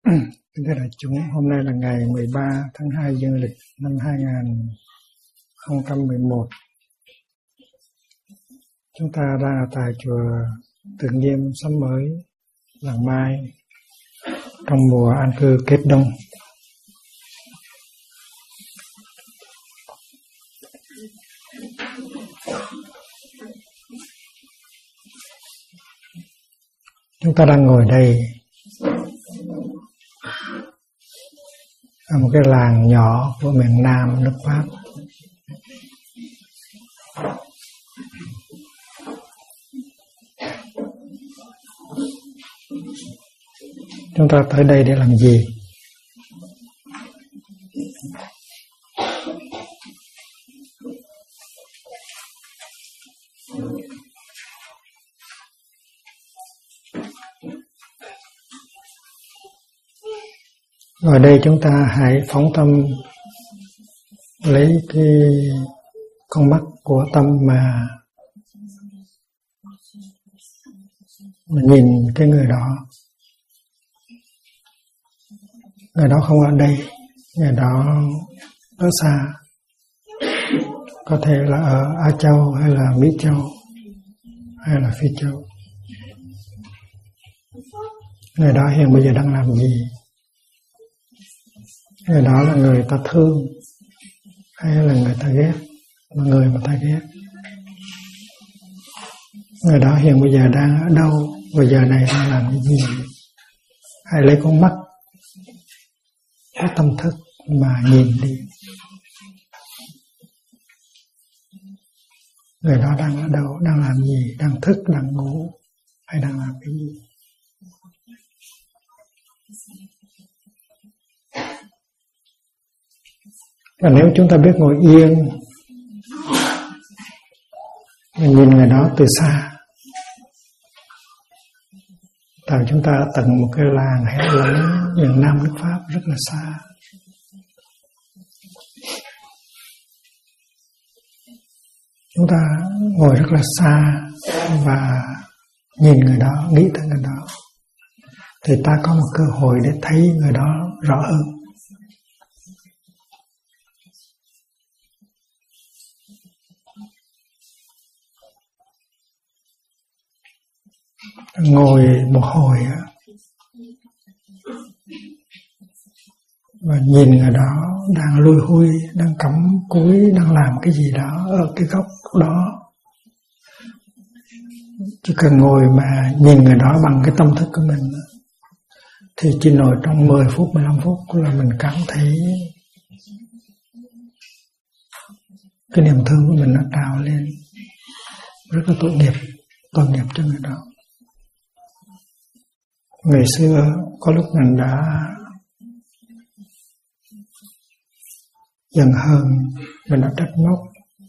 Kính thưa đại chúng, hôm nay là ngày 13 tháng 2 dương lịch năm 2011. Chúng ta đang ở tại chùa Tưởng Nghiêm Sắm Mới, Làng Mai, trong mùa an cư kết đông. Chúng ta đang ngồi đây ở một cái làng nhỏ của miền Nam nước Pháp. Chúng ta tới đây để làm gì? Ở đây chúng ta hãy phóng tâm lấy cái con mắt của tâm mà nhìn cái người đó. Người đó không ở đây, người đó ở xa. Có thể là ở Á Châu hay là Mỹ Châu hay là Phi Châu. Người đó hiện bây giờ đang làm gì? Người đó là người ta thương hay là người ta ghét, là người mà ta ghét. Người đó hiện bây giờ đang ở đâu, và giờ này đang làm cái gì? Hãy lấy con mắt, cái tâm thức mà nhìn đi. Người đó đang ở đâu, đang làm gì, đang thức, đang ngủ hay đang làm cái gì? Và nếu chúng ta biết ngồi yên và nhìn người đó từ xa, tại chúng ta tận một cái làng hẻo lánh miền Nam nước Pháp rất là xa. Chúng ta ngồi rất là xa và nhìn người đó, nghĩ tới người đó, thì ta có một cơ hội để thấy người đó rõ hơn. Ngồi một hồi và nhìn người đó đang lùi hui, đang cắm cúi, đang làm cái gì đó ở cái góc đó. Chỉ cần ngồi mà nhìn người đó bằng cái tâm thức của mình thì chỉ ngồi trong 10 phút, 15 phút là mình cảm thấy cái niềm thương của mình nó trào lên. Rất là tội nghiệp cho người đó. Ngày xưa có lúc mình đã giận hờn, mình đã trách móc,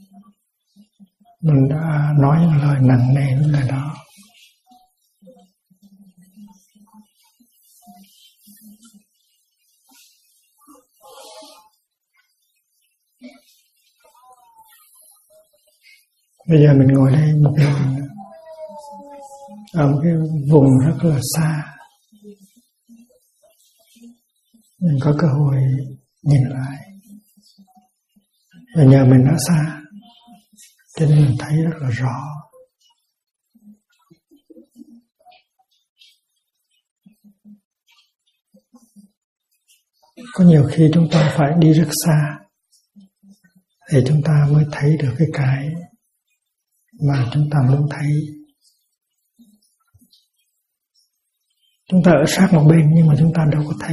mình đã nói những lời nặng nề với người đó. Bây giờ mình ngồi đây một mình ở một cái vùng rất là xa. Mình có cơ hội nhìn lại. Và nhờ mình ở xa cho nên mình thấy rất là rõ. Có nhiều khi chúng ta phải đi rất xa để chúng ta mới thấy được cái mà chúng ta muốn thấy. Chúng ta ở sát một bên nhưng mà chúng ta đâu có thấy.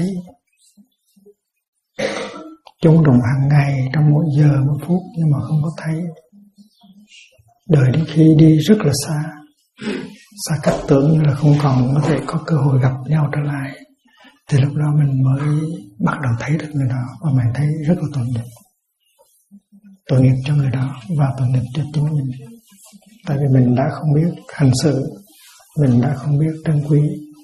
Chúng đụng hàng ngày trong mỗi giờ, mỗi phút nhưng mà không có thấy. Đợi đến khi đi rất là xa, xa cách tưởng như là không còn có thể có cơ hội gặp nhau trở lại, thì lúc đó mình mới bắt đầu thấy được người đó và mình thấy rất là tội nghiệp. Tội nghiệp cho người đó và tội nghiệp cho chính mình. Tại vì mình đã không biết hành xử, mình đã không biết trân quý.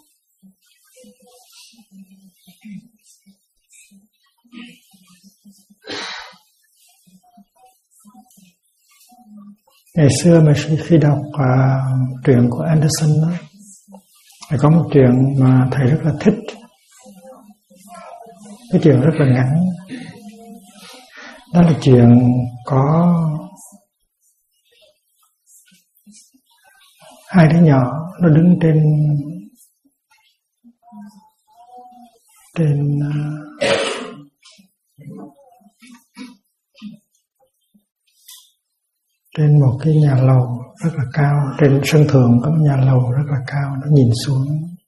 Ngày xưa mà khi đọc truyện của Anderson đó, có một chuyện mà thầy rất là thích. Cái chuyện rất là ngắn. Đó là chuyện có hai đứa nhỏ nó đứng trên một cái nhà lầu rất là cao, trên sân thượng có một nhà lầu rất là cao, nó nhìn xuống.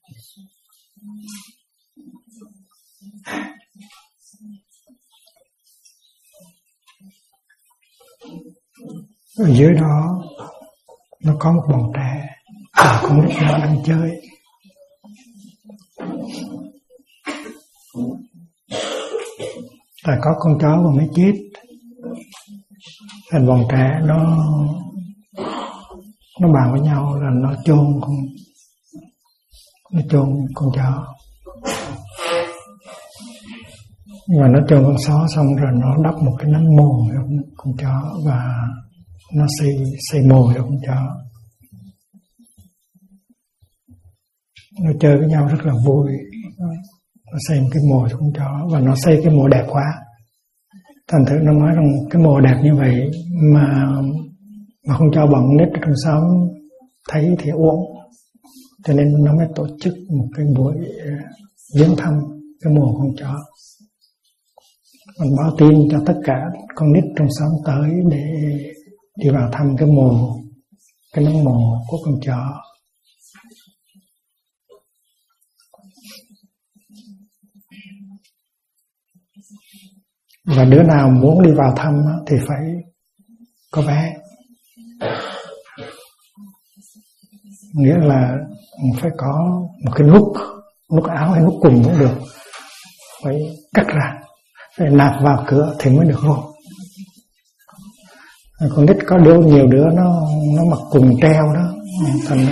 Ở dưới đó nó có một bọn trẻ và con nít nó đang chơi. Tại có con chó vừa mới chết, thành bọn trẻ nó bàn với nhau là nó chôn con chó. Nhưng mà nó chôn con chó xong rồi nó đắp một cái nấm mồ cho con chó và nó xây mồ cho con chó. Nó chơi với nhau rất là vui. Nó xây một cái mồ cho con chó và nó xây cái mồ đẹp quá. Thành thử nó nói rằng cái mồ đẹp như vậy mà không cho bọn nít trong xóm thấy thì uổng. Cho nên nó mới tổ chức một cái buổi viếng thăm cái mồ con chó. Còn báo tin cho tất cả con nít trong xóm tới để đi vào thăm cái nấm mồ của con chó. Và đứa nào muốn đi vào thăm thì phải có vé. Nghĩa là phải có một cái nút áo hay nút quần cũng được, phải cắt ra, phải nạp vào cửa thì mới được vô. Con nít có nhiều đứa nó mặc quần treo đó, thành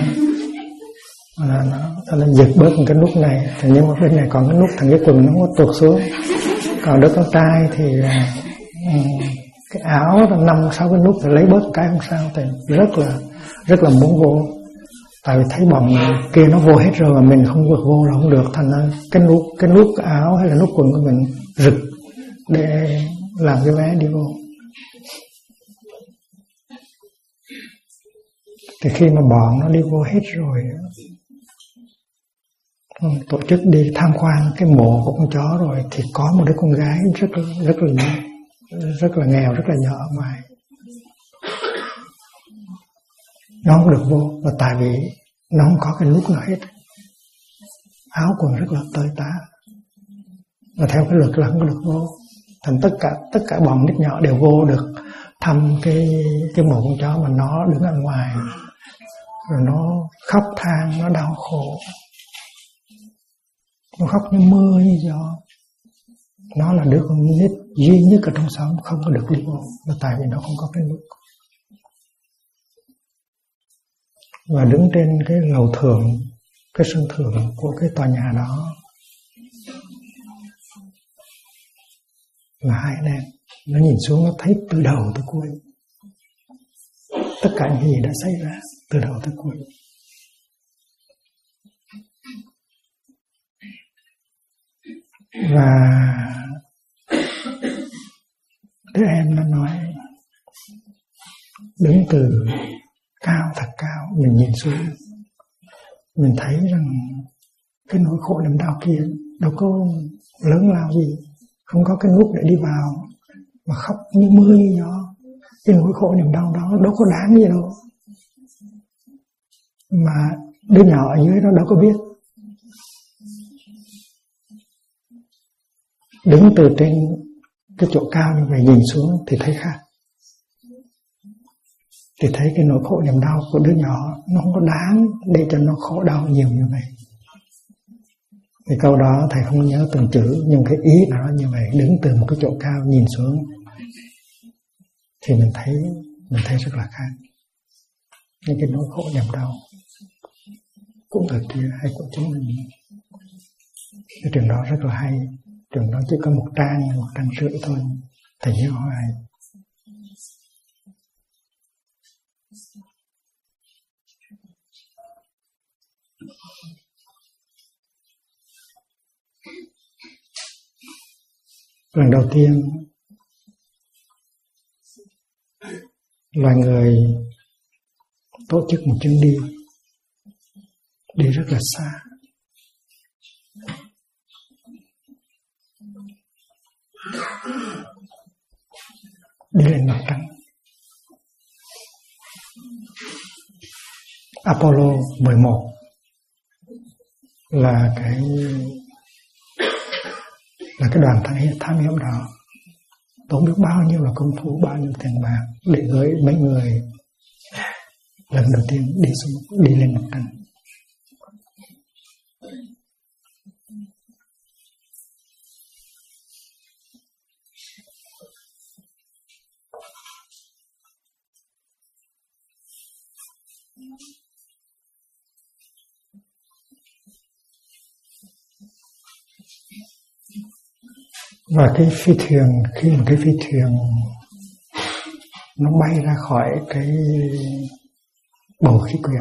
nó giật bớt một cái nút này, nhưng mà bên này còn cái nút thành cái quần nó có tuột xuống. Còn đứa con trai thì cái áo 5-6 cái nút rồi lấy bớt cái không sao, thì rất là muốn vô. Tại vì thấy bọn kia nó vô hết rồi mà mình không được vô là không được, thành ra cái nút áo hay là nút quần của mình rực để làm cái vé đi vô. Thì khi mà bọn nó đi vô hết rồi, tổ chức đi tham quan cái mộ của con chó rồi, thì có một đứa con gái rất là nghèo, rất là nhỏ ở ngoài. Nó không được vô, và tại vì nó không có cái nút nào hết, áo quần rất là tơi tả, và theo cái luật là không có được vô. Thành tất cả bọn nít nhỏ đều vô được thăm cái mộ con chó, mà nó đứng ở ngoài rồi nó khóc than, nó đau khổ, nó khóc như mưa như gió. Nó là đứa con nít duy nhất ở trong xóm không có được đi vô, và tại vì nó không có cái nút. Và đứng trên cái lầu thượng, cái sân thượng của cái tòa nhà đó là hai anh em. Nó nhìn xuống, nó thấy từ đầu tới cuối tất cả những gì đã xảy ra từ đầu tới cuối. Và đứa em nó nói, đứng từ cao, thật cao, mình nhìn xuống, mình thấy rằng cái nỗi khổ niềm đau kia đâu có lớn lao gì, không có cái nút để đi vào mà khóc như mưa như gió. Cái nỗi khổ niềm đau đó đâu có đáng gì đâu, mà đứa nhỏ ở dưới đó đâu có biết. Đứng từ trên cái chỗ cao như vậy nhìn xuống thì thấy khác, thì thấy cái nỗi khổ niềm đau của đứa nhỏ nó không có đáng để cho nó khổ đau nhiều như vậy. Cái câu đó thầy không nhớ từng chữ, nhưng cái ý nó như vậy. Đứng từ một cái chỗ cao nhìn xuống thì mình thấy rất là khác. Nhưng cái nỗi khổ niềm đau cũng ở kia hay của chúng mình. Cái trường đó rất là hay. Trường đó chỉ có một trang rưỡi thôi, thầy nhớ hoài. Lần đầu tiên loài người tổ chức một chuyến đi rất là xa, đi lên mặt trăng. Apollo 11 là cái đoàn thám hiểm đó, tốn biết bao nhiêu là công phu, bao nhiêu tiền bạc để gửi mấy người lần đầu tiên đi lên mặt trăng. Và cái phi thuyền, khi mà cái phi thuyền nó bay ra khỏi cái bầu khí quyển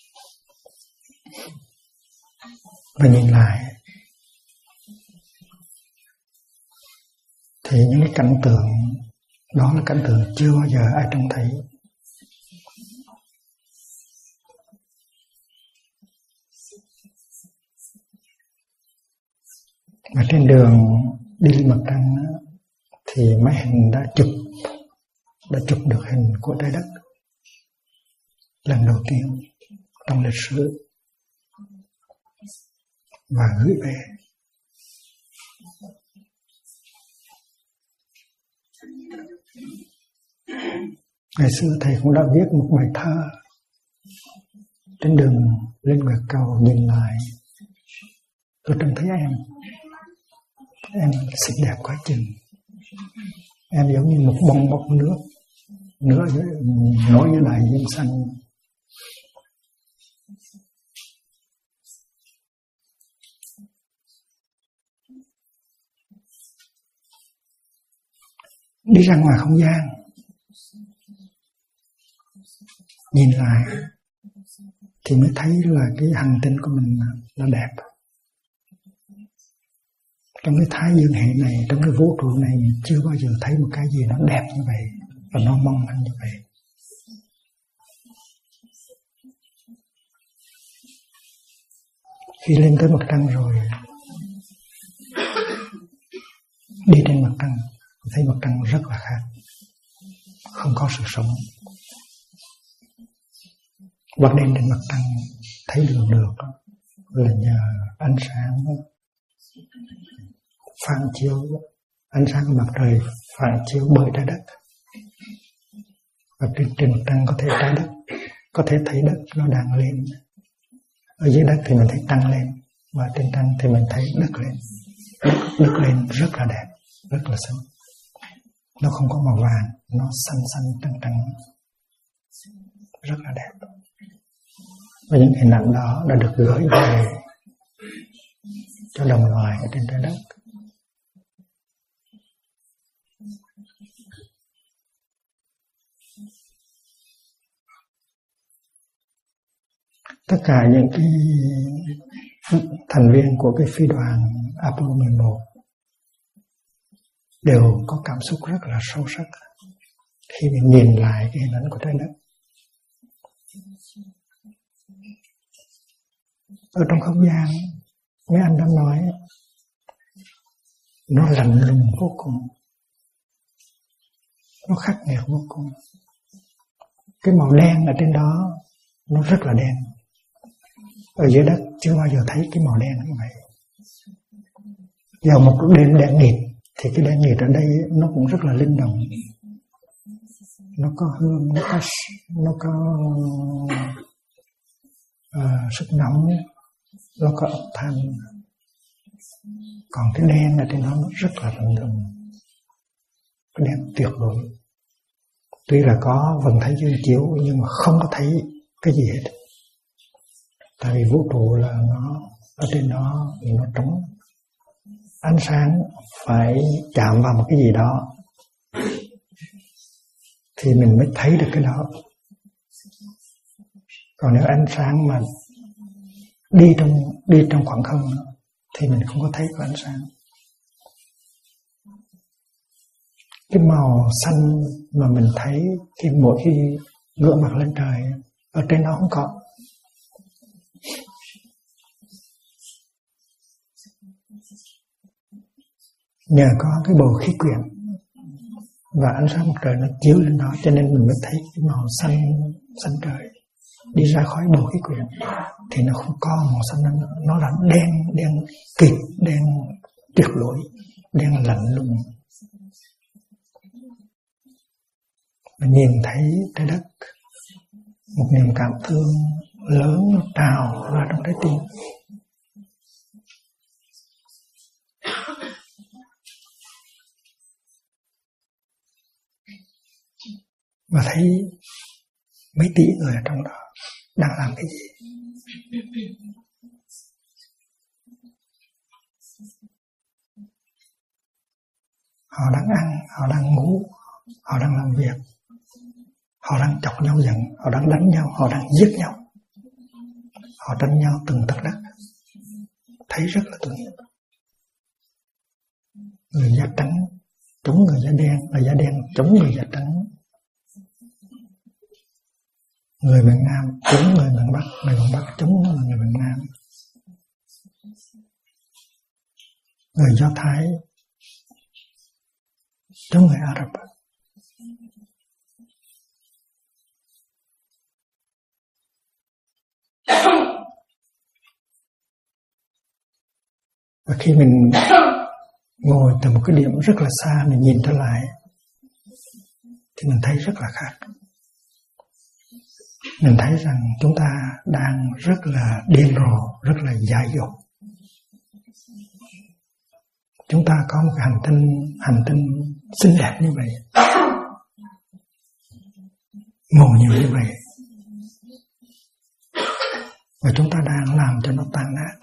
và nhìn lại thì những cái cảnh tượng đó là cảnh tượng chưa bao giờ ai trông thấy. Và trên đường đi lên mặt trăng thì máy hình đã chụp được hình của trái đất lần đầu tiên trong lịch sử và gửi về. Ngày xưa thầy cũng đã viết một bài thơ trên đường lên nguyệt cầu, nhìn lại tôi trông thấy em xinh đẹp quá chừng, em giống như một bong bóng nước nổi với đại dương xanh. Đi ra ngoài không gian, nhìn lại thì mới thấy là cái hành tinh của mình là đẹp. Trong cái thái dương hệ này, trong cái vũ trụ này chưa bao giờ thấy một cái gì nó đẹp như vậy và nó mong manh như vậy. Khi lên tới mặt trăng rồi, đi trên mặt trăng, thấy mặt trăng rất là khác, không có sự sống. Ban đêm trên mặt trăng thấy đường được là nhờ ánh sáng phản chiếu, ánh sáng của mặt trời phản chiếu bởi trái đất. Và trên mặt trăng có thể trái đất, có thể thấy đất nó đang lên. Ở dưới đất thì mình thấy trăng lên, và trên trăng thì mình thấy đất lên. Đất lên rất là đẹp, rất là xinh. Nó không có màu vàng, nó xanh trắng, rất là đẹp. Và những hình ảnh đó đã được gửi về cho đồng loài ở trên trái đất. Tất cả những cái thành viên của cái phi đoàn Apollo 11 đều có cảm xúc rất là sâu sắc khi mình nhìn lại cái hình ảnh của trái đất. Ở trong không gian, mấy anh đã nói, nó lạnh lùng vô cùng, nó khắc nghiệt vô cùng. Cái màu đen ở trên đó nó rất là đen. Ở dưới đất chưa bao giờ thấy cái màu đen như vậy. Vào một đêm đen nghịt thì cái đen nghịt ở đây nó cũng rất là linh động. Nó có hương, nó có sức nóng, nó có âm thanh. Còn cái đen ở trên đó nó rất là lạnh lùng, cái đen tuyệt đối. Tuy là có vầng thái dương chiếu nhưng mà không có thấy cái gì hết. Tại vì vũ trụ là nó ở trên đó nó trống. Ánh sáng phải chạm vào một cái gì đó thì mình mới thấy được cái đó. Còn nếu ánh sáng mà đi trong khoảng không thì mình không có thấy có ánh sáng. Cái màu xanh mà mình thấy khi mỗi khi ngửa mặt lên trời, ở trên đó không có. Nhờ có cái bầu khí quyển và ánh sáng mặt trời nó chiếu lên đó, cho nên mình mới thấy cái màu xanh xanh trời. Đi ra khỏi bầu khí quyển thì nó không có màu xanh nữa, nó là đen kịt, đen tuyệt đối, đen lạnh lùng. Và nhìn thấy trái đất, một niềm cảm thương lớn nó trào ra trong trái tim. Và thấy mấy tỷ người ở trong đó đang làm cái gì. Họ đang ăn, họ đang ngủ, họ đang làm việc, họ đang chọc nhau giận, họ đang đánh nhau, họ đang giết nhau, họ tranh nhau từng tấc đất. Thấy rất là tội nghiệp. Người da trắng chống người da đen, và da đen chống người da trắng. Người miền Nam chống người miền Bắc, người miền Bắc chống người miền Nam. Người Do Thái chống người Ả Rập. Và khi mình ngồi từ một cái điểm rất là xa, mình nhìn trở lại thì mình thấy rất là khác. Mình thấy rằng chúng ta đang rất là điên rồ, rất là dại dột. Chúng ta có một cái hành tinh xinh đẹp như vậy, màu nhiều như vậy, và chúng ta đang làm cho nó tan nát.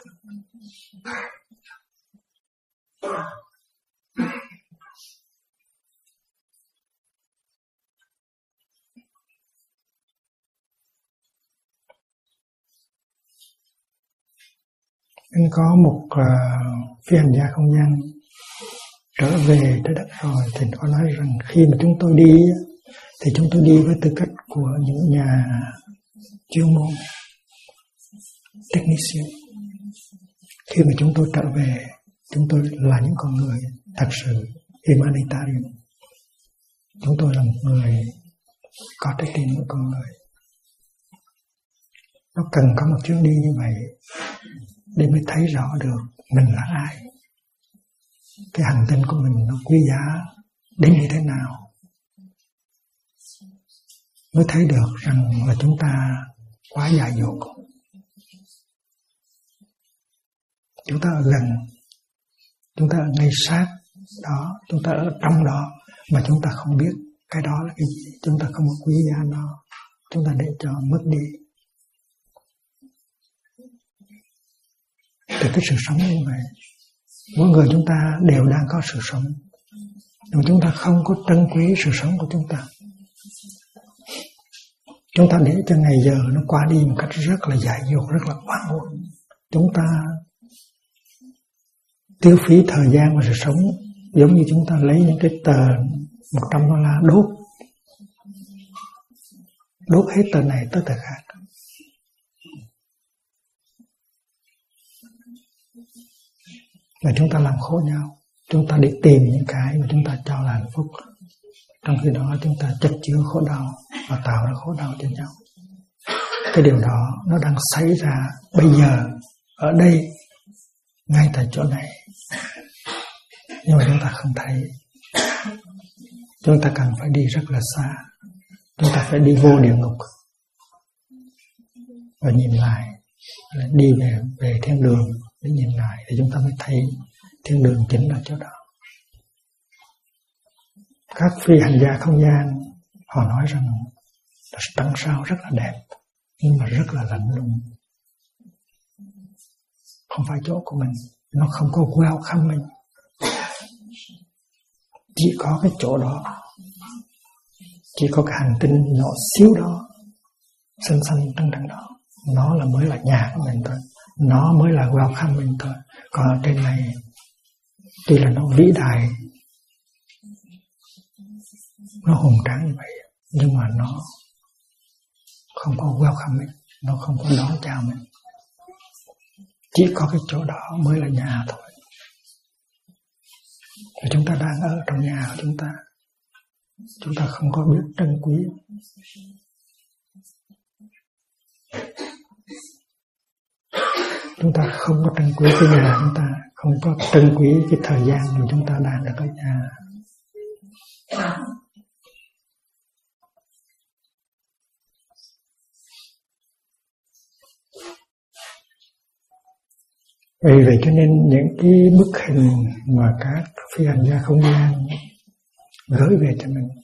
Nên có một phi hành gia không gian trở về trái đất rồi, thì có nói rằng khi mà chúng tôi đi thì chúng tôi đi với tư cách của những nhà chuyên môn, technician. Khi mà chúng tôi trở về, chúng tôi là những con người thật sự humanitarian. Chúng tôi là một người có trái tim của con người. Nó cần có một chuyến đi như vậy để mới thấy rõ được mình là ai, cái hành tinh của mình nó quý giá đến như thế nào, mới thấy được rằng là chúng ta quá dại dột. Chúng ta ở gần, chúng ta ở ngay sát đó, chúng ta ở trong đó mà chúng ta không biết cái đó là cái gì, chúng ta không có quý giá nó, chúng ta để cho mất đi. Từ cái sự sống như vậy, mỗi người chúng ta đều đang có sự sống, nhưng chúng ta không có trân quý sự sống của chúng ta. Chúng ta để cho ngày giờ nó qua đi một cách rất là dại dột, rất là oan uổng. Chúng ta tiêu phí thời gian và sự sống giống như chúng ta lấy những cái tờ $100 đốt hết tờ này tới tờ khác. Và chúng ta làm khổ nhau, chúng ta đi tìm những cái mà chúng ta cho là hạnh phúc, trong khi đó chúng ta chất chứa khổ đau và tạo ra khổ đau cho nhau. Cái điều đó nó đang xảy ra bây giờ, ở đây, ngay tại chỗ này, nhưng mà chúng ta không thấy. Chúng ta cần phải đi rất là xa, chúng ta phải đi vô địa ngục và nhìn lại, đi về thiên đường để nhìn lại, thì chúng ta mới thấy thiên đường chính là chỗ đó. Các phi hành gia không gian họ nói rằng là trăng sao rất là đẹp, nhưng mà rất là lạnh lùng. Không phải chỗ của mình, nó không có welcoming. Chỉ có cái chỗ đó, chỉ có cái hành tinh nhỏ xíu đó, xanh xanh trắng trắng đó, nó là mới là nhà của mình thôi, nó mới là welcome mình thôi. Còn ở trên này tuy là nó vĩ đại, nó hùng tráng như vậy, nhưng mà nó không có welcome mình, nó không có đón chào mình. Chỉ có cái chỗ đó mới là nhà thôi. Và chúng ta đang ở trong nhà của chúng ta không có biết trân quý. Chúng ta không có trân quý cái nhà chúng ta, không có trân quý cái thời gian mà chúng ta đang ở nhà. Vì vậy cho nên những cái bức hình mà các phi hành gia không gian gửi về cho mình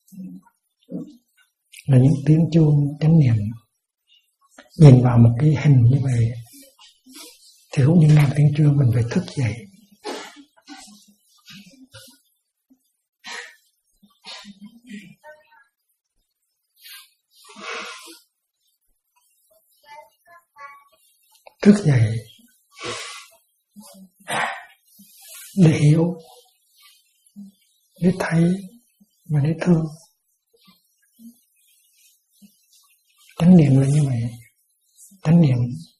là những tiếng chuông chánh niệm. Nhìn vào một cái hình như vậy thì cũng như làm tiếng chuông mình phải thức dậy. Thức dậy để hiểu, để thấy và để thương. Chánh niệm là như vậy. Chánh niệm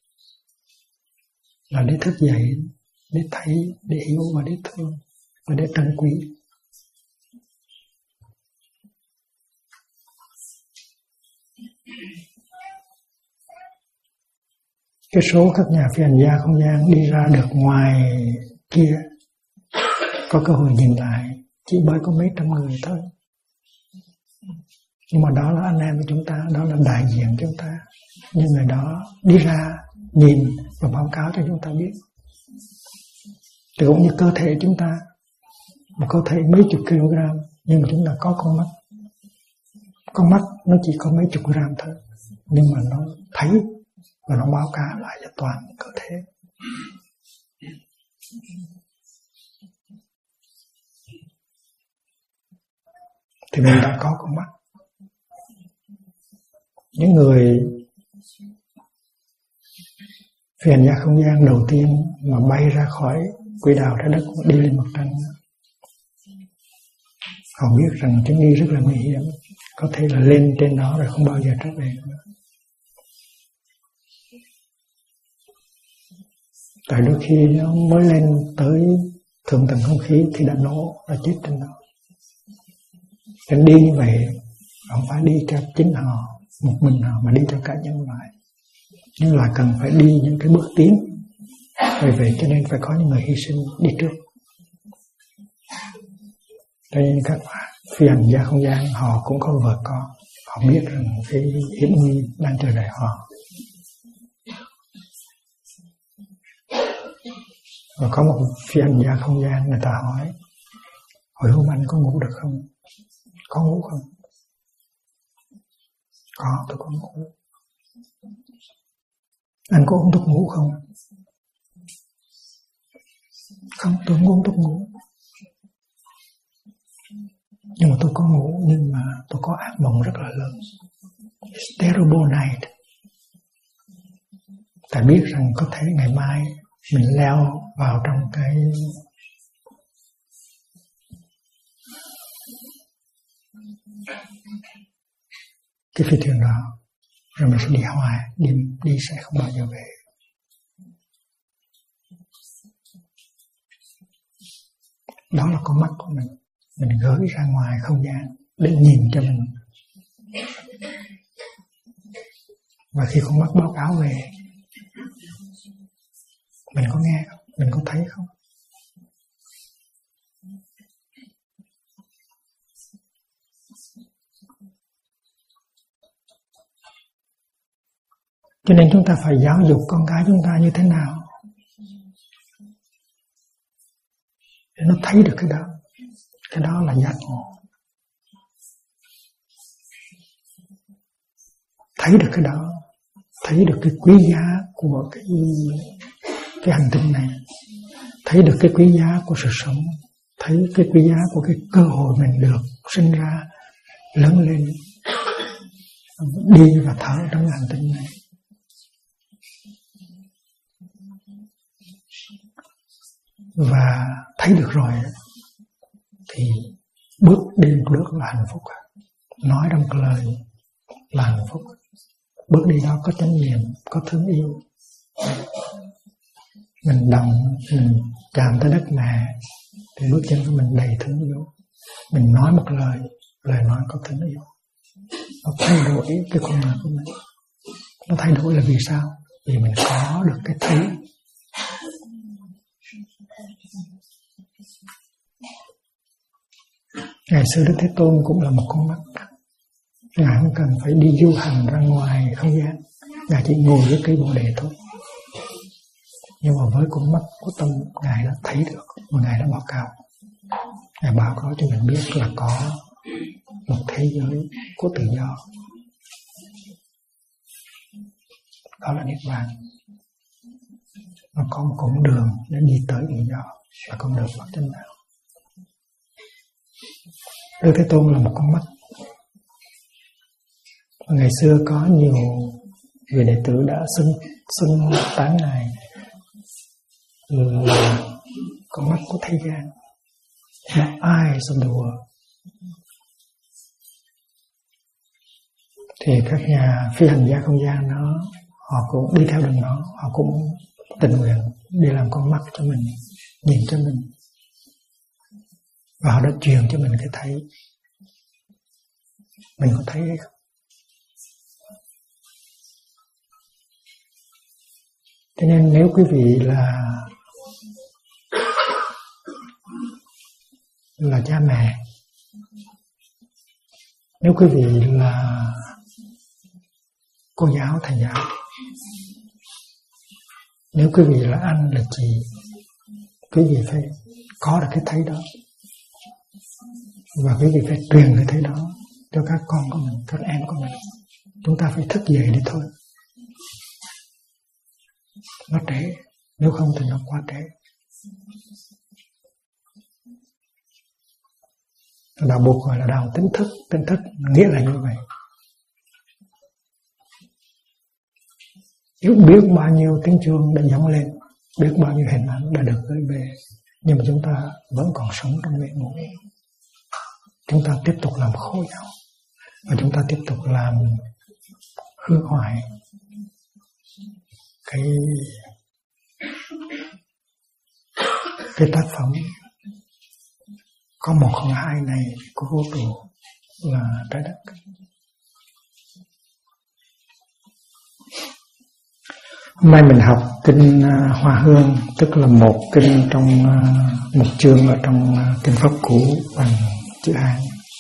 là để thức dậy, để thấy, để hiểu và để thương và để trân quý. Cái số các nhà phi hành gia không gian đi ra được ngoài kia có cơ hội nhìn lại chỉ mới có mấy trăm người thôi. Nhưng mà đó là anh em của chúng ta, đó là đại diện chúng ta. Nhưng người đó đi ra nhìn và báo cáo cho chúng ta biết. Thì cũng như cơ thể chúng ta, một cơ thể mấy chục kg, nhưng mà chúng ta có con mắt. Con mắt nó chỉ có mấy chục gram thôi, nhưng mà nó thấy và nó báo cáo lại cho toàn cơ thể. Thì mình đã có con mắt. Những người phi hành gia không gian đầu tiên mà bay ra khỏi quỹ đạo trái đất đi lên mặt trăng, họ biết rằng chuyến đi rất là nguy hiểm, có thể là lên trên đó rồi không bao giờ trở về nữa. Tại đôi khi nó mới lên tới thượng tầng không khí thì đã nổ, đã chết trên đó. Nên đi như vậy không phải đi cho chính họ, một mình họ, mà đi cho cả nhân loại. Nhưng là cần phải đi những cái bước tiến. Vì vậy cho nên phải có những người hy sinh đi trước. Cho nên các phi hành gia không gian họ cũng có vợ con, họ biết rằng cái hiểm nguy đang chờ đợi họ. Và có một phi hành gia không gian, người ta hỏi: hồi hôm anh có ngủ được không? Có ngủ không? Có, tôi có ngủ. Anh có uống thuốc ngủ không? Không, tôi không uống thuốc ngủ. Nhưng mà tôi có ngủ, nhưng mà tôi có ác mộng rất là lớn. It's terrible night. Tại biết rằng có thể ngày mai mình leo vào trong cái phi thuyền đó, rồi mình sẽ đi hoài, đi sẽ không bao giờ về. Đó là con mắt của mình gửi ra ngoài không gian để nhìn cho mình. Và khi con mắt báo cáo về, mình có nghe không? Mình có thấy không? Cho nên chúng ta phải giáo dục con cái chúng ta như thế nào để nó thấy được cái đó. Cái đó là giác ngộ. Thấy được cái đó, thấy được cái quý giá của cái hành tinh này, thấy được cái quý giá của sự sống, thấy cái quý giá của cái cơ hội mình được sinh ra, lớn lên, đi và thở trong hành tinh này. Và thấy được rồi thì bước đi một bước là hạnh phúc, nói trong cái lời là hạnh phúc. Bước đi đó có chánh niệm, có thương yêu. Mình động, mình chạm tới đất mẹ thì bước chân của mình đầy thương yêu. Mình nói một lời nói có thương yêu. Nó thay đổi cái con người của mình. Nó thay đổi là vì sao? Vì mình có được cái thấy. Ngày xưa Đức Thế Tôn cũng là một con mắt. Ngài không cần phải đi du hành ra ngoài không gian. Ngài chỉ ngồi với cây bồ đề thôi. Nhưng mà với con mắt của tâm, Ngài đã thấy được và Ngài đã báo cáo. Ngài báo cáo cho mình biết là có một thế giới của tự do. Đó là Niết Bàn. Và có một con đường để đi tới tự do là con đường Phật chánh đạo. Đức Thế Tôn là một con mắt. Và ngày xưa có nhiều vị đệ tử đã xưng tán Ngài là con mắt của thế gian, the eyes of the world. Thì các nhà phi hành gia không gian đó, họ cũng đi theo đường đó, họ cũng tình nguyện đi làm con mắt cho mình, nhìn cho mình. Và họ đã truyền cho mình cái thấy. Mình có thấy hay không? Cho nên nếu quý vị là cha mẹ, nếu quý vị là cô giáo, thầy giáo, nếu quý vị là anh, là chị, quý vị phải có được cái thấy đó. Và quý vị phải truyền cái thấy đó cho các con của mình, các em của mình. Chúng ta phải thức dậy đi thôi. Nó trễ, nếu không thì nó quá trễ. Đạo buộc gọi là đạo tỉnh thức. Tỉnh thức nghĩa là như vậy. Biết bao nhiêu tiếng chuông đã vọng lên, biết bao nhiêu hình ảnh đã được gửi về, nhưng mà chúng ta vẫn còn sống trong mê ngủ. Chúng ta tiếp tục làm khổ nhau, và chúng ta tiếp tục làm hư hoại cái tác phẩm có một không hai này của vũ trụ là trái đất. Hôm nay mình học kinh Hoa Hương, tức là một kinh trong một chương ở trong kinh Pháp Cú bằng chữ Hán.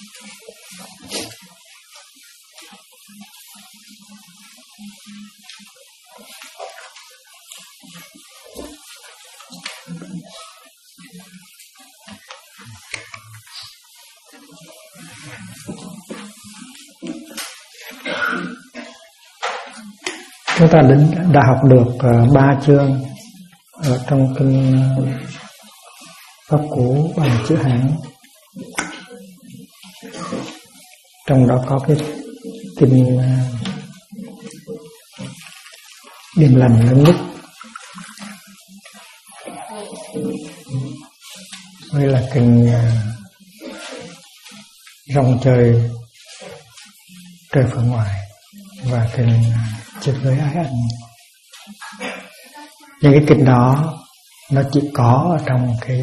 Chúng ta đã học được 3 chương ở trong kinh Pháp Cú bằng chữ Hán. Trong đó có cái kinh Điềm Lành lớn nhất, với là kinh Rong Trời Trời Phương Ngoài và kinh Chết Với Ái Anh. Những cái kinh đó nó chỉ có ở trong cái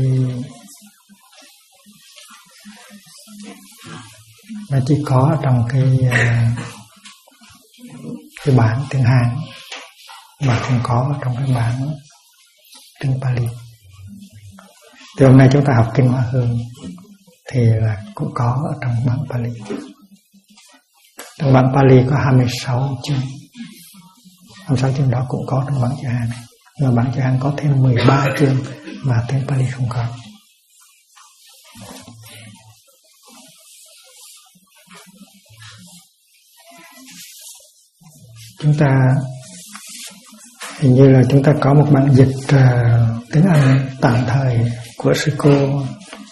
bản tiếng Hán, mà không có trong cái bản tiếng Pali. Thì hôm nay chúng ta học kinh Hoa Hương thì là cũng có ở trong bản Pali. Trong bản Pali có 26 chương. 26 chương đó cũng có trong bản chữ Hán. Nhưng mà bản chữ Hán có thêm 13 chương mà tiếng Pali không có. Chúng ta hình như là chúng ta có một bản dịch tiếng Anh tạm thời của sư cô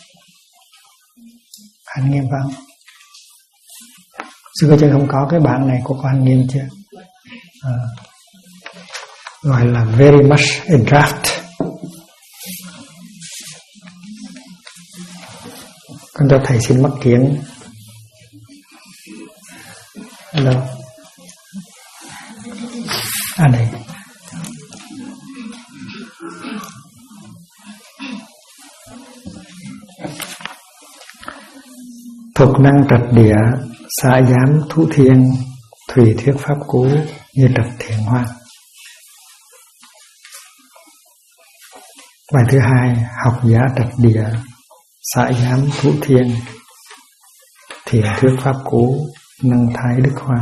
Hạnh Nghiêm Văn. Sư cô chưa không có cái bản này của cô Hạnh Nghiêm chưa? Gọi là very much in draft. Con cho thầy xin mắc kiến. Hello. Đây. Thục năng trạch địa, xã giám thụ thiên, thủy thuyết pháp cú, như trạch thiện hoa. Bài thứ hai, học giả trạch địa, xã giám thụ thiên, thiện thuyết pháp cú, năng thái đức hoa.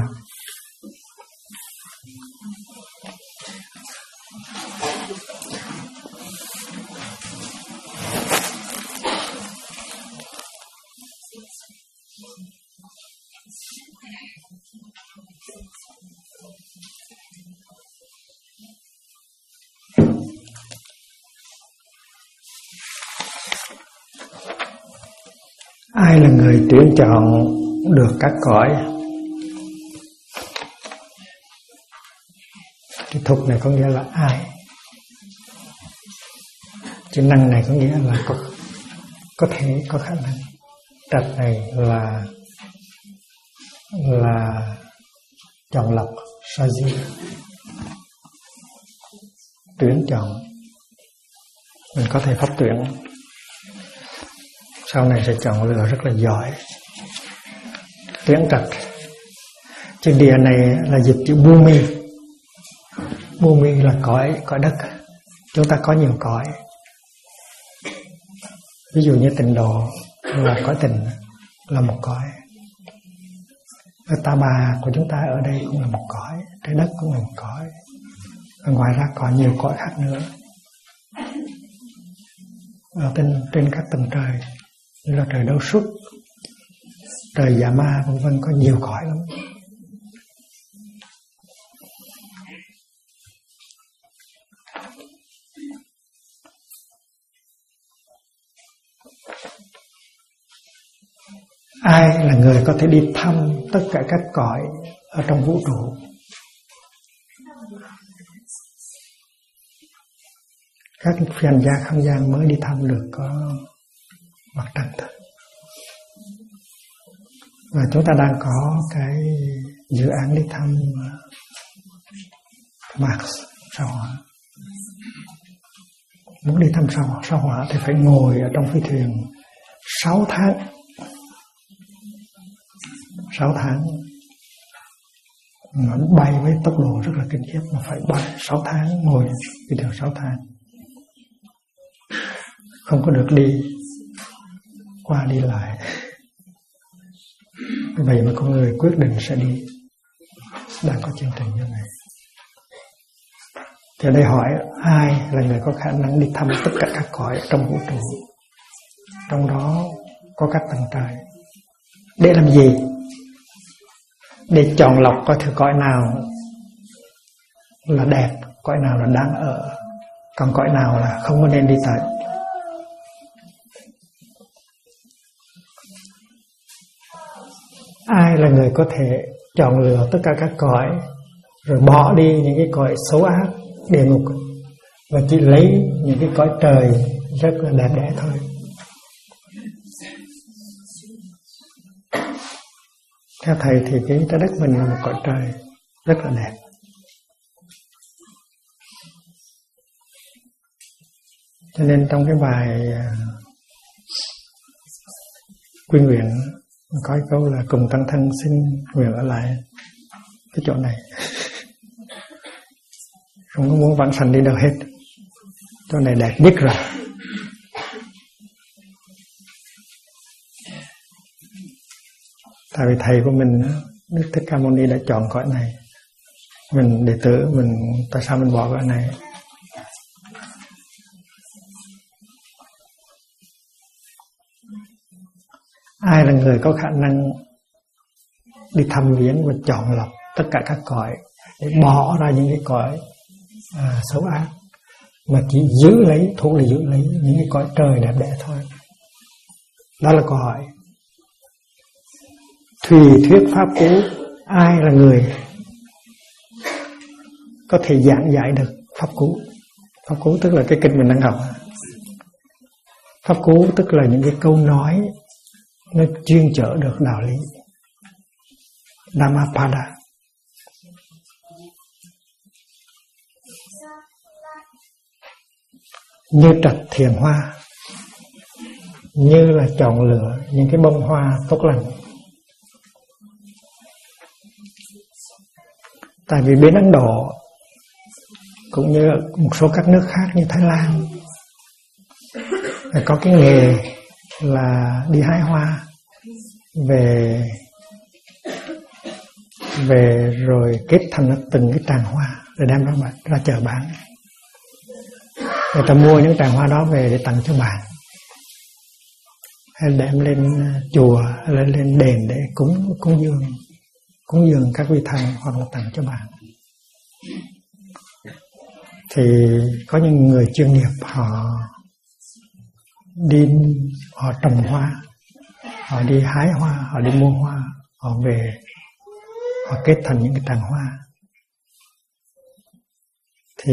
Ai là người tuyển chọn được các cõi? Cái thục này có nghĩa là ai? Chữ năng này có nghĩa là có thể, có khả năng. Trạch này là chọn lọc, choisir, tuyển chọn. Mình có thể pháp tuyển, sau này sẽ chọn lựa rất là giỏi. Tuyển trạch. Chữ địa này là dịch chữ Bhumi. Bhumi là cõi đất. Chúng ta có nhiều cõi. Ví dụ như Tịnh độ là cõi tình, là một cõi. Ở Ta Bà của chúng ta ở đây cũng là một cõi, trái đất cũng là một cõi. Và ngoài ra còn nhiều cõi khác nữa. Ở trên các tầng trời, như là trời Đâu Xuất, trời Dạ Ma vân vân, có nhiều cõi lắm. Ai là người có thể đi thăm tất cả các cõi ở trong vũ trụ? Các phi hành gia không gian mới đi thăm được có mặt trăng thôi. Và chúng ta đang có cái dự án đi thăm Mars, sao Hỏa. Muốn đi thăm sao Hỏa thì phải ngồi ở trong phi thuyền 6 tháng. 6 tháng nó bay với tốc độ rất là kinh khiếp, mà phải bay 6 tháng, ngồi phi thuyền 6 tháng, không có được đi qua đi lại. Vậy mà con người quyết định sẽ đi, đang có chương trình như này. Thì ở đây hỏi ai là người có khả năng đi thăm tất cả các cõi trong vũ trụ, trong đó có các tầng trời. Để làm gì? Để chọn lọc coi thử cõi nào là đẹp, cõi nào là đáng ở, còn cõi nào là không có nên đi tới. Ai là người có thể chọn lựa tất cả các cõi, rồi bỏ đi những cái cõi xấu ác, địa ngục, và chỉ lấy những cái cõi trời rất là đẹp đẽ thôi. Theo thầy thì cái trái đất mình là một cõi trời rất là đẹp. Cho nên trong cái bài quy nguyện có cái câu là cùng tăng thân xin nguyện ở lại cái chỗ này. Không có muốn vãng sanh đi đâu hết. Chỗ này đẹp nhất rồi. Tại vì thầy của mình, Đức Thích Ca Mâu Ni đã chọn cõi này. Mình đệ tử, mình tại sao mình bỏ cõi này? Ai là người có khả năng đi thăm viếng và chọn lọc tất cả các cõi, để bỏ ra những cái cõi xấu ác, mà chỉ giữ lấy, thuộc là giữ lấy những cái cõi trời đẹp đẽ thôi? Đó là câu hỏi. Thùy thuyết pháp cú, ai là người có thể giảng giải được pháp cú? Pháp cú tức là cái kinh mình đang học. Pháp cú tức là những cái câu nói nó chuyên chở được đạo lý. Dhammapada. Như trạch thiền hoa, như là chọn lựa những cái bông hoa tốt lành. Tại vì bên Ấn Độ cũng như một số các nước khác như Thái Lan có cái nghề là đi hái hoa về rồi kết thành từng cái tràng hoa rồi đem ra chợ bán. Người ta mua những tràng hoa đó về để tặng cho bạn, hay đem lên chùa, hay lên đền để cúng dường các vị thần, hoặc là tặng cho bạn. Thì có những người chuyên nghiệp họ trồng hoa, họ đi hái hoa, họ đi mua hoa, họ về họ kết thành những cái tràng hoa. Thì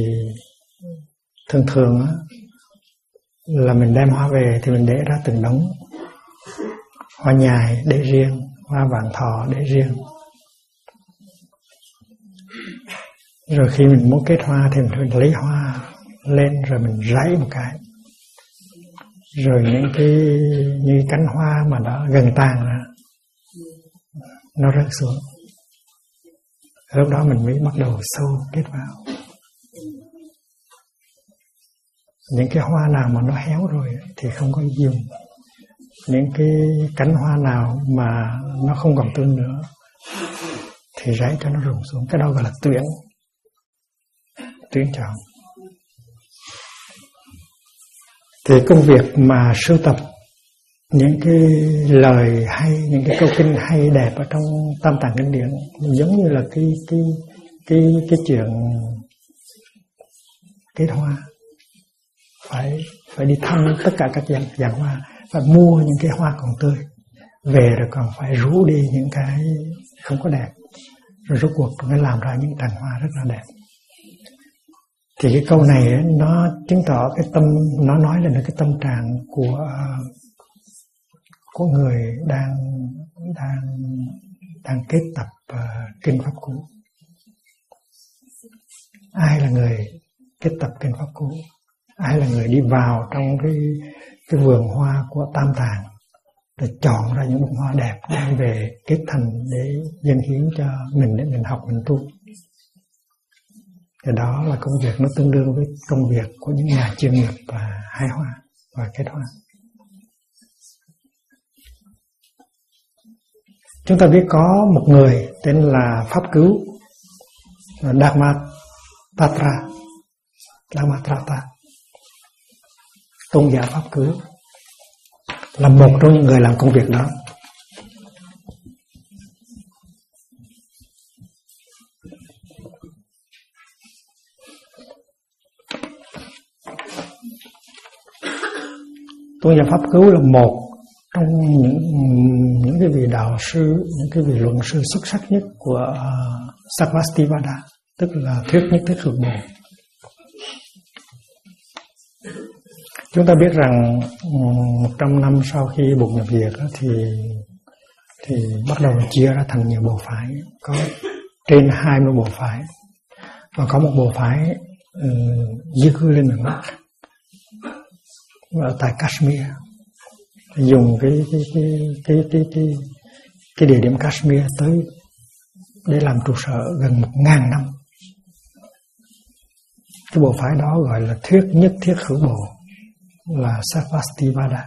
thường là mình đem hoa về thì mình để ra từng đống. Hoa nhài để riêng, hoa vạn thọ để riêng. Rồi khi mình muốn kết hoa thì mình lấy hoa lên rồi mình rải một cái. Rồi những cái như cánh hoa mà nó gần tàn ra, nó rớt xuống. Lúc đó mình mới bắt đầu sâu kết vào. Những cái hoa nào mà nó héo rồi thì không có dùng. Những cái cánh hoa nào mà nó không còn tươi nữa thì rải cho nó rụng xuống. Cái đó gọi là tuyển chọn. Thì công việc mà sưu tập những cái lời hay, những cái câu kinh hay đẹp ở trong Tam Tạng Kinh Điển giống như là cái chuyện kết hoa. Phải đi thăm tất cả các dạng hoa và mua những cái hoa còn tươi về, rồi còn phải rũ đi những cái không có đẹp, rồi rốt cuộc mới làm ra những tràng hoa rất là đẹp. Thì cái câu này nó chứng tỏ cái tâm, nó nói lên cái tâm trạng của người đang kết tập kinh pháp cú. Ai là người kết tập kinh pháp cú? Ai là người đi vào trong cái vườn hoa của Tam Tạng để chọn ra những bông hoa đẹp đem về kết thành để dâng hiến cho mình, để mình học, mình tu. Thì đó là công việc nó tương đương với công việc của những nhà chuyên nghiệp và hái hoa và kết hoa. Chúng ta biết có một người tên là Pháp Cứu, Dhammatrata, tôn giả Pháp Cứu, là một trong những người làm công việc đó. Tôn giả Pháp Cứu là một trong những cái vị đạo sư, những cái vị luận sư xuất sắc nhất của Sarvastivada, tức là thuyết nhất thiết hữu bồ. Chúng ta biết rằng 100 năm sau khi Bụt nhập diệt thì bắt đầu chia ra thành nhiều bộ phái, có trên 20 bộ phái, và có một bộ phái di cư lên miền Bắc ở tại Kashmir, dùng cái địa điểm Kashmir tới để làm trụ sở gần 1000 năm. Cái bộ phái đó gọi là thuyết nhất thiết hữu bồ, là Sarvastivada.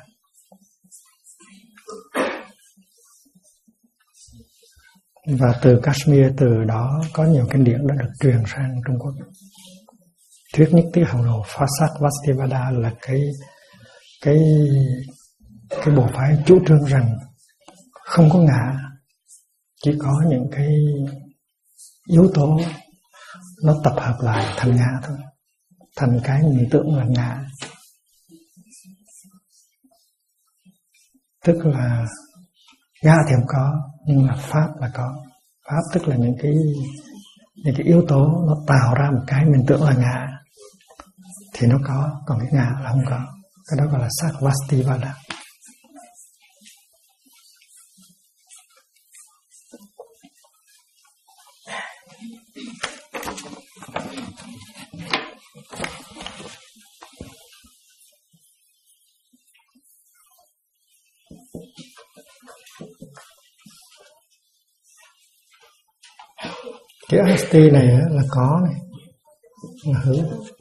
Và từ Kashmir, từ đó có nhiều kinh điển đã được truyền sang Trung Quốc. Thuyết nhất thiết hữu bồ Sarvastivada là cái bộ phái chủ trương rằng không có ngã, chỉ có những cái yếu tố nó tập hợp lại thành ngã thôi, thành cái mình tưởng là ngã. Tức là ngã thì không có, nhưng mà pháp là có. Pháp tức là những cái yếu tố nó tạo ra một cái mình tưởng là ngã thì nó có, còn cái ngã là không có. Cái đó gọi là Sarvastivada. Cái asti này là có này, là hữu.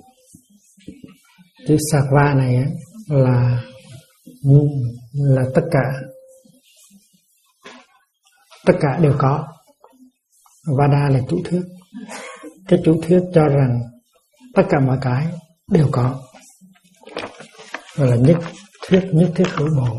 Chữ sattva này là tất cả đều có. Vada là chủ thuyết. Cái chủ thuyết cho rằng tất cả mọi cái đều có, gọi là nhất thiết hữu bộ.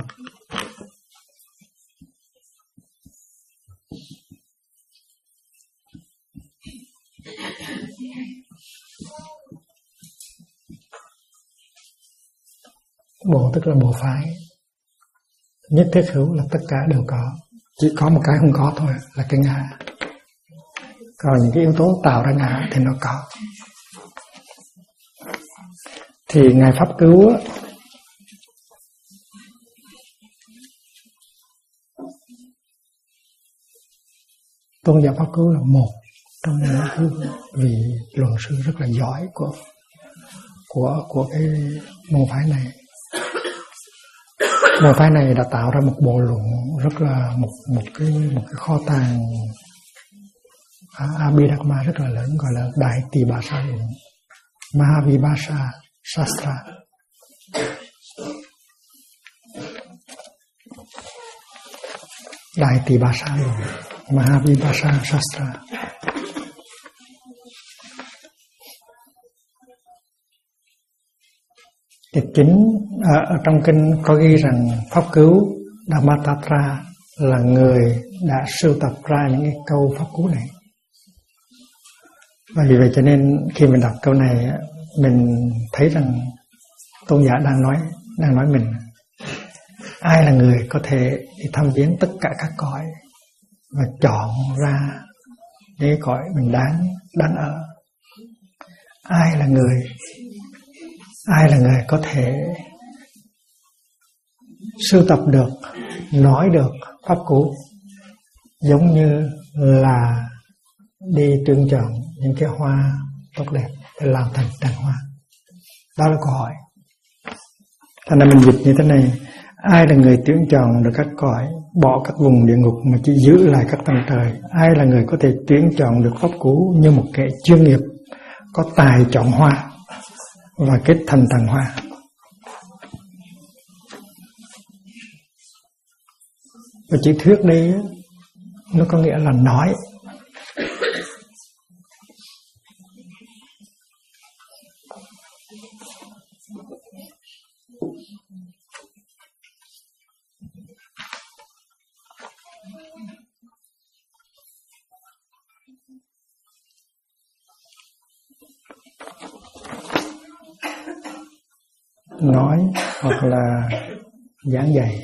Bộ tức là bộ phái. Nhất thiết hữu là tất cả đều có, chỉ có một cái không có thôi là cái ngã. Còn những cái yếu tố tạo ra ngã thì nó có. Thì Ngài Pháp Cứu Tôn giả Pháp Cứu là một trong những cái vị luận sư rất là giỏi của cái môn phái này. Môn phái này đã tạo ra một bộ luận rất là một cái kho tàng Abhidhamma rất là lớn, gọi là Đại Tỳ Bà Sa luận, Mahavibhasa Shastra. Đại Tỳ Bà Sa luận, Mahavibhasa Shastra. Cái chính ở trong kinh có ghi rằng Pháp Cứu Dhammatatra là người đã sưu tập ra những cái câu pháp cứu này. Và vì vậy cho nên khi mình đọc câu này, mình thấy rằng tôn giả đang nói mình. Ai là người có thể đi thăm viếng tất cả các cõi và chọn ra những cái cõi mình đáng ở? Ai là người có thể sưu tập được, nói được pháp cú giống như là đi trưng chọn những cái hoa tốt đẹp để làm thành tràng hoa? Đó là câu hỏi. Thành ra mình dịch như thế này: ai là người tuyển chọn được các cõi, bỏ các vùng địa ngục mà chỉ giữ lại các tầng trời? Ai là người có thể tuyển chọn được pháp cú như một kẻ chuyên nghiệp, có tài chọn hoa và kết thành tầng hoa? Và chữ thuyết đây nó có nghĩa là nói. Nói hoặc là giảng dạy.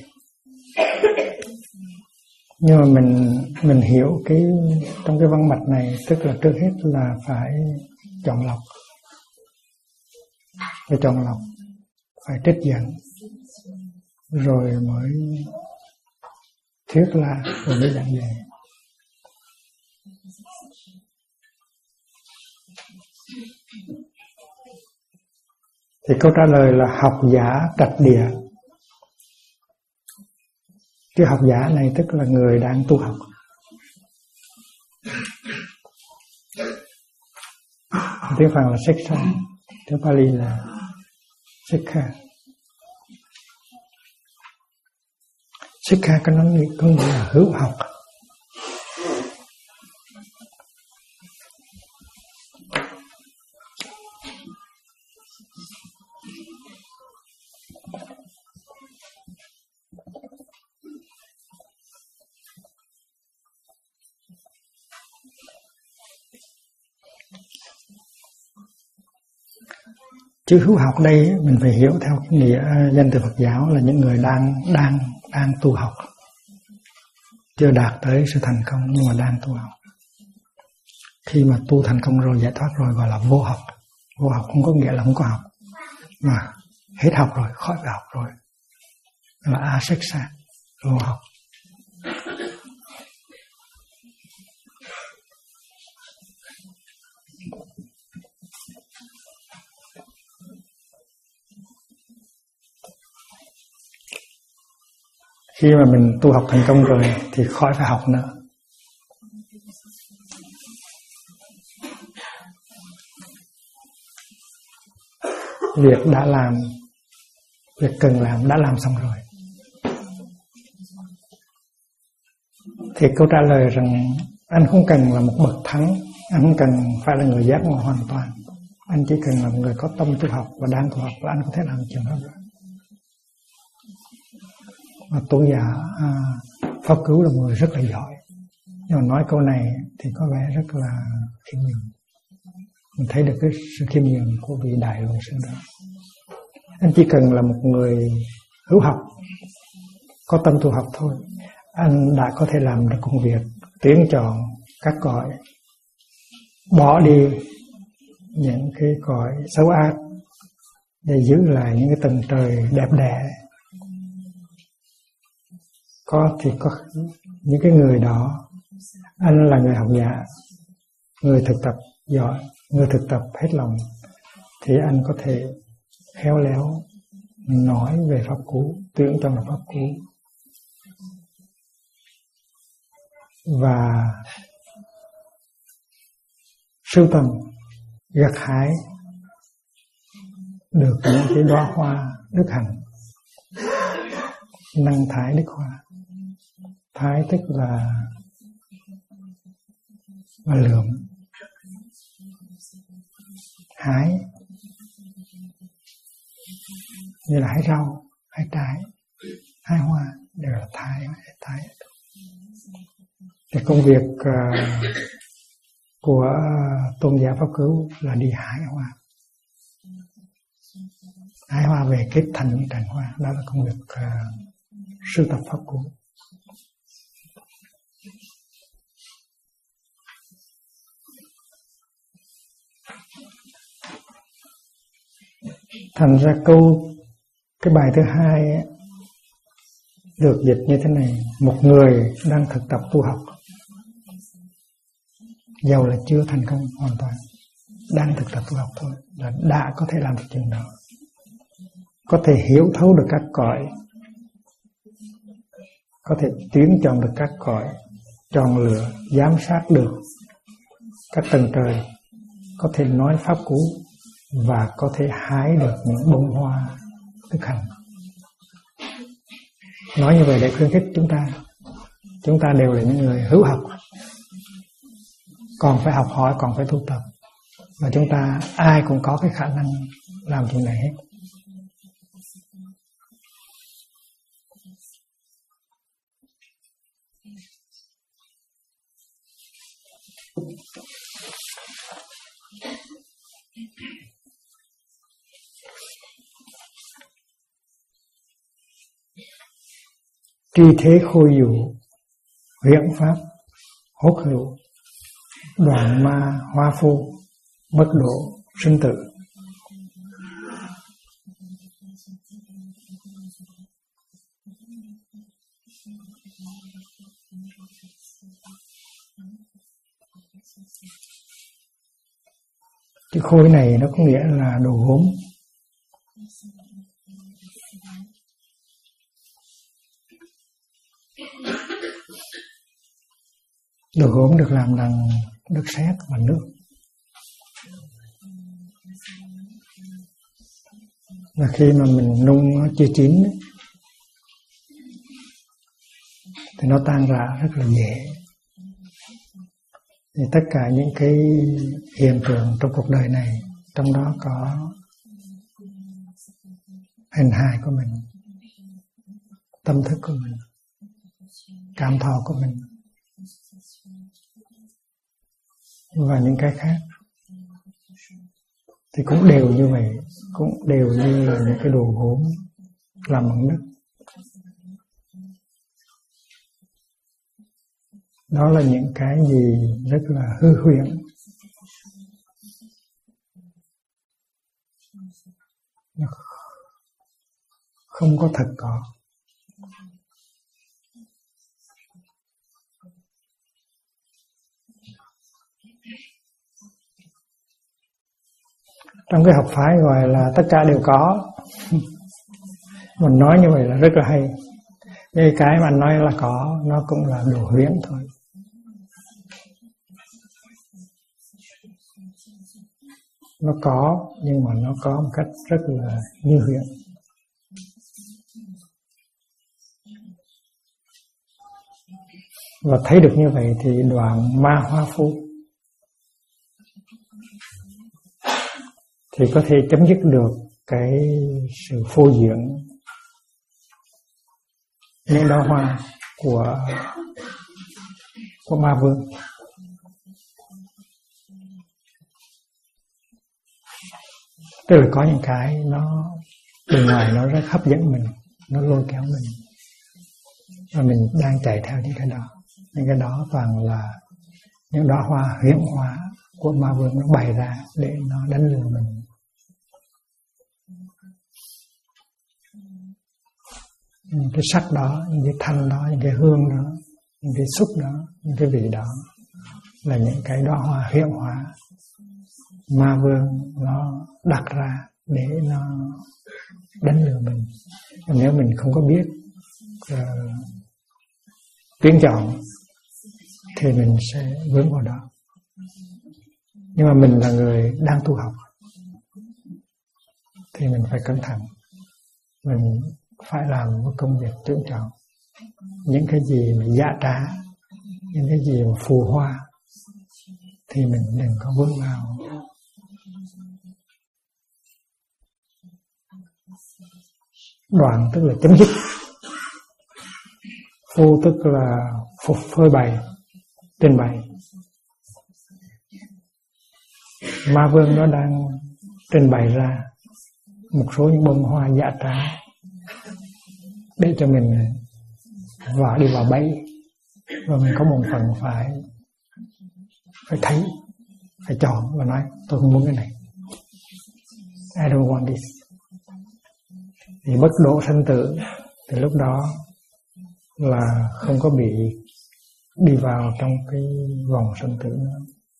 Nhưng mà mình hiểu trong cái văn mạch này, tức là trước hết là phải chọn lọc. Phải chọn lọc, phải trích dẫn, rồi mới thuyết là, rồi mới giảng dạy. Thì câu trả lời là học giả trạch địa. Cái học giả này tức là người đang tu học. Tiếng Phạn là Sikha, tiếng Pali là Sikha. Sikha có nghĩa là hữu học. Chữ hữu học đây mình phải hiểu theo cái nghĩa danh từ Phật giáo là những người đang tu học, chưa đạt tới sự thành công nhưng mà đang tu học. Khi mà tu thành công rồi, giải thoát rồi, gọi là vô học. Vô học không có nghĩa là không có học, mà hết học rồi, khỏi phải học rồi, là asiksa, vô học. Khi mà mình tu học thành công rồi thì khỏi phải học nữa. việc đã làm, việc cần làm đã làm xong rồi. Thì câu trả lời rằng anh không cần là một bậc thánh, anh không cần phải là người giác ngộ hoàn toàn, anh chỉ cần là một người có tâm tu học và đang tu học là anh có thể làm chuyện đó rồi. Và tôn giả Pháp Cứu là một người rất là giỏi, nhưng mà nói câu này thì có vẻ rất là khiêm nhường. Mình thấy được cái sự khiêm nhường của vị đại luận sư đó. Anh chỉ cần là một người hữu học, có tâm tu học thôi, anh đã có thể làm được công việc tuyển chọn các cõi, bỏ đi những cái cõi xấu ác để giữ lại những cái tầng trời đẹp đẽ. Có những cái người đó, anh là người học giả, người thực tập giỏi, người thực tập hết lòng, thì anh có thể khéo léo nói về pháp cú, tuyển chọn pháp cú, và sưu tầm gặt hái được những cái đóa hoa đức hạnh. Năng thái đức hoa, thái tức là lượm, hái như là hái rau, hái trái, hái hoa đều là thái. Thì công việc của tôn giả Pháp Cứu là đi hái hoa về kết thành những tràng hoa. Đó là công việc sưu tập pháp cú. Thành ra cái bài thứ hai ấy, được dịch như thế này: một người đang thực tập tu học, dầu là chưa thành công hoàn toàn, đang thực tập tu học thôi, là đã có thể làm được chuyện đó, có thể hiểu thấu được các cõi, có thể tuyển chọn được các cõi, chọn lựa, giám sát được các tầng trời, có thể nói pháp cú và có thể hái được những bông hoa đức hạnh. Nói như vậy để khuyến khích chúng ta đều là những người hữu học, còn phải học hỏi, còn phải tu tập, và chúng ta ai cũng có cái khả năng làm chuyện này hết. Tri thế khôi dụ, huyễn pháp hốt hữu, đoạn ma hoa phu, bất độ sinh tử. Cái khôi này nó có nghĩa là đồ gốm. Đồ gốm được làm bằng đất sét và nước. Và khi mà mình nung nó chưa chín thì nó tan rã rất là dễ. Thì tất cả những cái hiện tượng trong cuộc đời này, trong đó có hình hài của mình, tâm thức của mình, cảm thọ của mình và những cái khác, thì cũng đều như vậy, cũng đều như là những cái đồ gốm làm bằng nước. Đó là những cái gì rất là hư huyễn, không có thật có. Trong cái học phái gọi là tất cả đều có. Mình nói như vậy là rất là hay. Nhưng cái mà nói là có, nó cũng là đồ huyễn thôi. nó có, nhưng mà nó có một cách rất là như hiện. Và thấy được như vậy thì đoạn ma hoa phu thì có thể chấm dứt được cái sự phô diễn những đóa hoa của ma vương. Tức là có những cái nó bên ngoài nó rất hấp dẫn mình, nó lôi kéo mình, và mình đang chạy theo những cái đó. Những cái đó toàn là những đóa hoa huyễn hóa của ma vương nó bày ra để nó đánh lừa mình. Những cái sắc đó, những cái thanh đó, những cái hương đó, những cái xúc đó, những cái vị đó là những cái đóa hoa huyễn hóa ma vương nó đặt ra để nó đánh lừa mình. Nếu mình không có biết tuyển chọn thì mình sẽ vướng vào đó. Nhưng mà mình là người đang tu học thì mình phải cẩn thận. Mình phải làm một công việc tuyển chọn. Những cái gì mà giả trá, những cái gì mà phù hoa thì mình đừng có vướng vào. Đoạn tức là chấm dứt. Phu tức là phơi bày, trình bày. Ma vương nó đang trình bày ra một số những bông hoa giả trá để cho mình đi vào bẫy, và mình có một phần phải thấy, phải chọn và nói tôi không muốn cái này, I don't want this. Thì bất độ sanh tử thì lúc đó là không có bị đi vào trong cái vòng sanh tử nữa.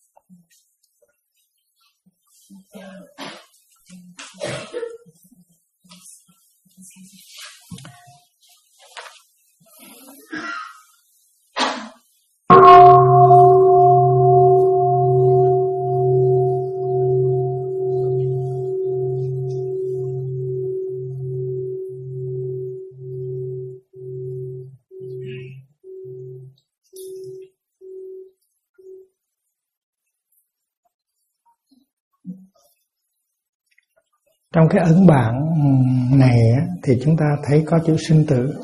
Trong cái ấn bản này thì chúng ta thấy có chữ sinh tử.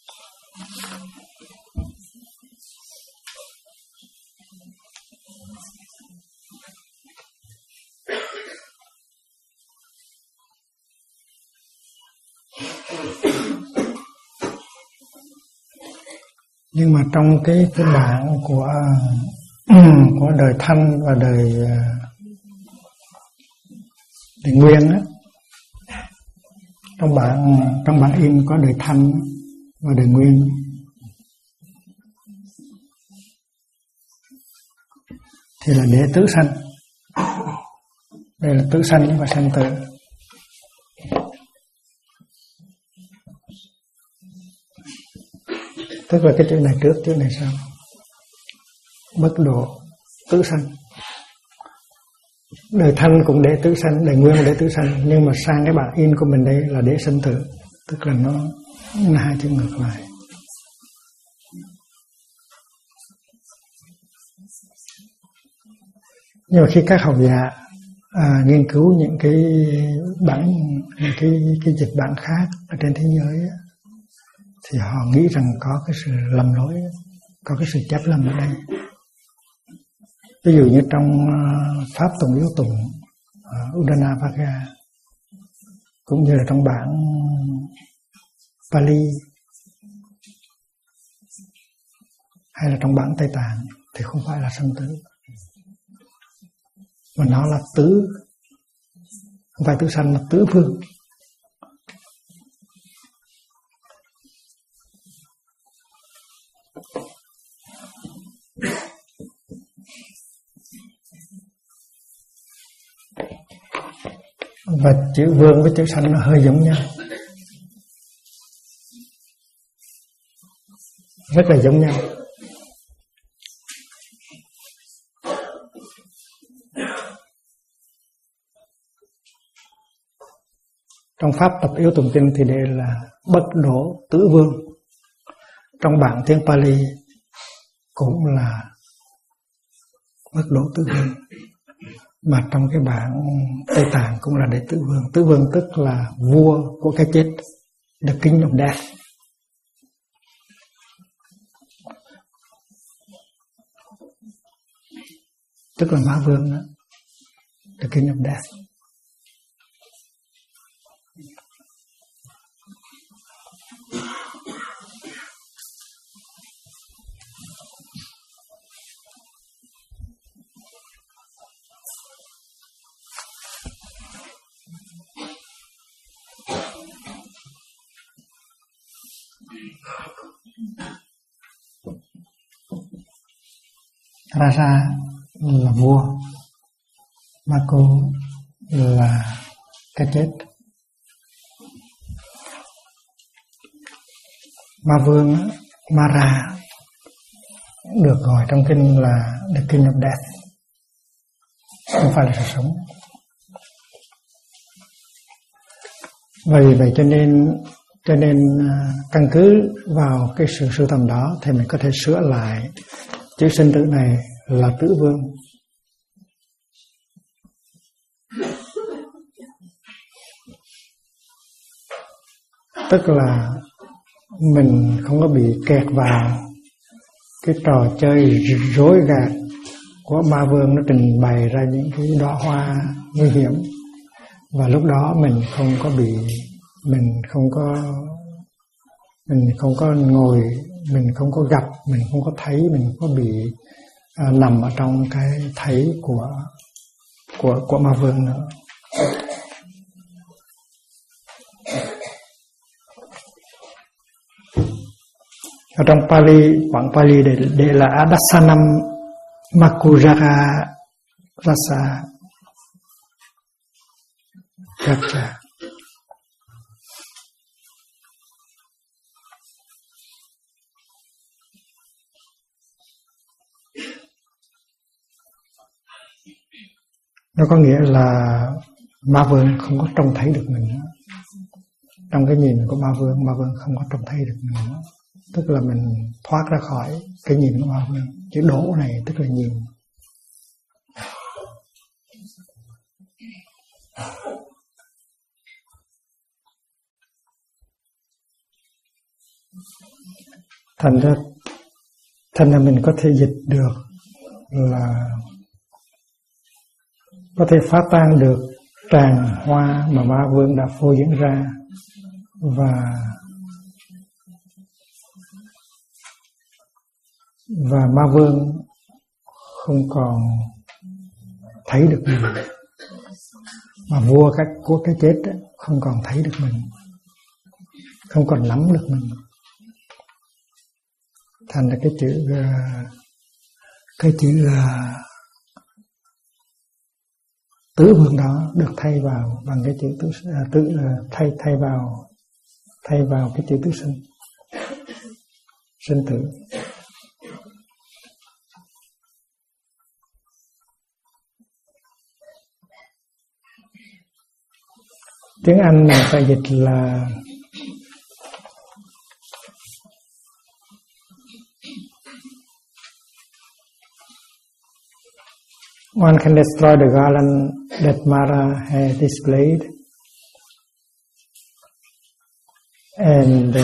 Nhưng mà trong cái bản của đời thanh và đời nguyên á, trong bản in có đời thanh và đời nguyên. Thì là để tứ sanh. Đây là tứ sanh và sanh tử. Tức là cái chữ này trước, chữ này sau. Bất độ tứ sanh. Đời thanh cũng để tứ sanh, đời nguyên để tứ sanh, nhưng mà sang cái bản in của mình đây là để sanh tử, tức là nó là hai chữ ngược lại. Nhưng mà khi các học giả nghiên cứu những cái bản, những cái dịch bản khác ở trên thế giới á, thì họ nghĩ rằng có cái sự lầm lỗi, có cái sự chấp lầm ở đây. Ví dụ như trong Pháp Tùng Yếu Tùng Uddana cũng như là trong bản Pali hay là trong bản Tây Tạng thì không phải là sanh tử, mà nó là tứ, không phải tứ sanh mà tứ phương. Và chữ vương với chữ sanh nó hơi giống nhau, rất là giống nhau. Trong pháp tập yếu tụng kinh thì đây là bất đổ tứ vương. Trong bản tiếng Pali cũng là bất đổ tứ vương. Mà trong cái bản Tây Tạng cũng là đệ tứ vương. Tứ vương tức là vua của cái chết, the king of death. Tức là Ma Vương đó, the king of death. Raja là vua, Mako là cái chết. Ma Vương, Mara được gọi trong kinh là the king of death, không phải là sự sống. Vì vậy cho nên căn cứ vào cái sự sưu tầm đó thì mình có thể sửa lại chữ sinh tử này là tứ vương. Tức là mình không có bị kẹt vào cái trò chơi rối gạt của Ma Vương, nó trình bày ra những cái đóa hoa nguy hiểm, và lúc đó mình không có bị, mình không có ngồi, mình không có gặp, mình không có thấy, mình không có bị nằm ở trong cái thấy của Ma Vương nữa. Ở trong Pali, bản Pali đây là Adasanam Makujara Rasa Gacha. Nó có nghĩa là Ma Vương không có trông thấy được mình nữa. Trong cái nhìn của Ma Vương không có trông thấy được mình nữa. Tức là mình thoát ra khỏi cái nhìn của Ma Vương. Chữ đổ này tức là nhìn. Thành ra mình có thể dịch được là có thể phá tan được tràng hoa mà Ma Vương đã phô diễn ra, và Ma Vương không còn thấy được mình, mà vua của cái chết không còn thấy được mình, không còn nắm được mình. Thành ra cái chữ tứ vương đó được thay vào bằng cái chữ thay vào cái chữ tứ sinh tử. Tiếng Anh mình phải dịch là one can destroy the garland that Mara has displayed, and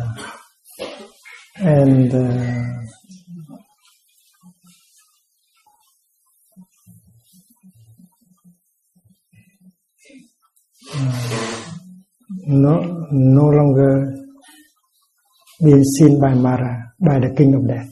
no longer being seen by Mara, by the king of death.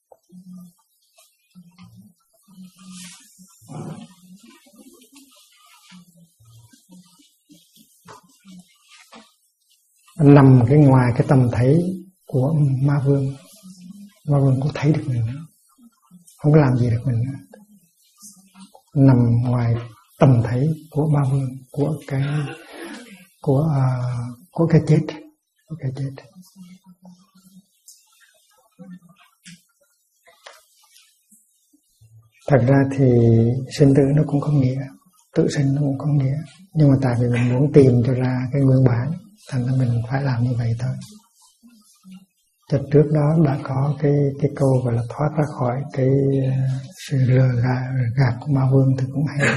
Nằm cái ngoài cái tầm thấy của Ma Vương. Ma Vương cũng thấy được mình nữa, không có làm gì được mình nữa. Nằm ngoài tầm thấy của Ma Vương, của cái chết, Thật ra thì sinh tử nó cũng có nghĩa, tự sinh nó cũng có nghĩa, nhưng mà tại vì mình muốn tìm cho ra cái nguyên bản, thành ra mình phải làm như vậy thôi. Cho trước đó đã có cái câu gọi là thoát ra khỏi cái sự lừa gạt của ma vương thì cũng hay.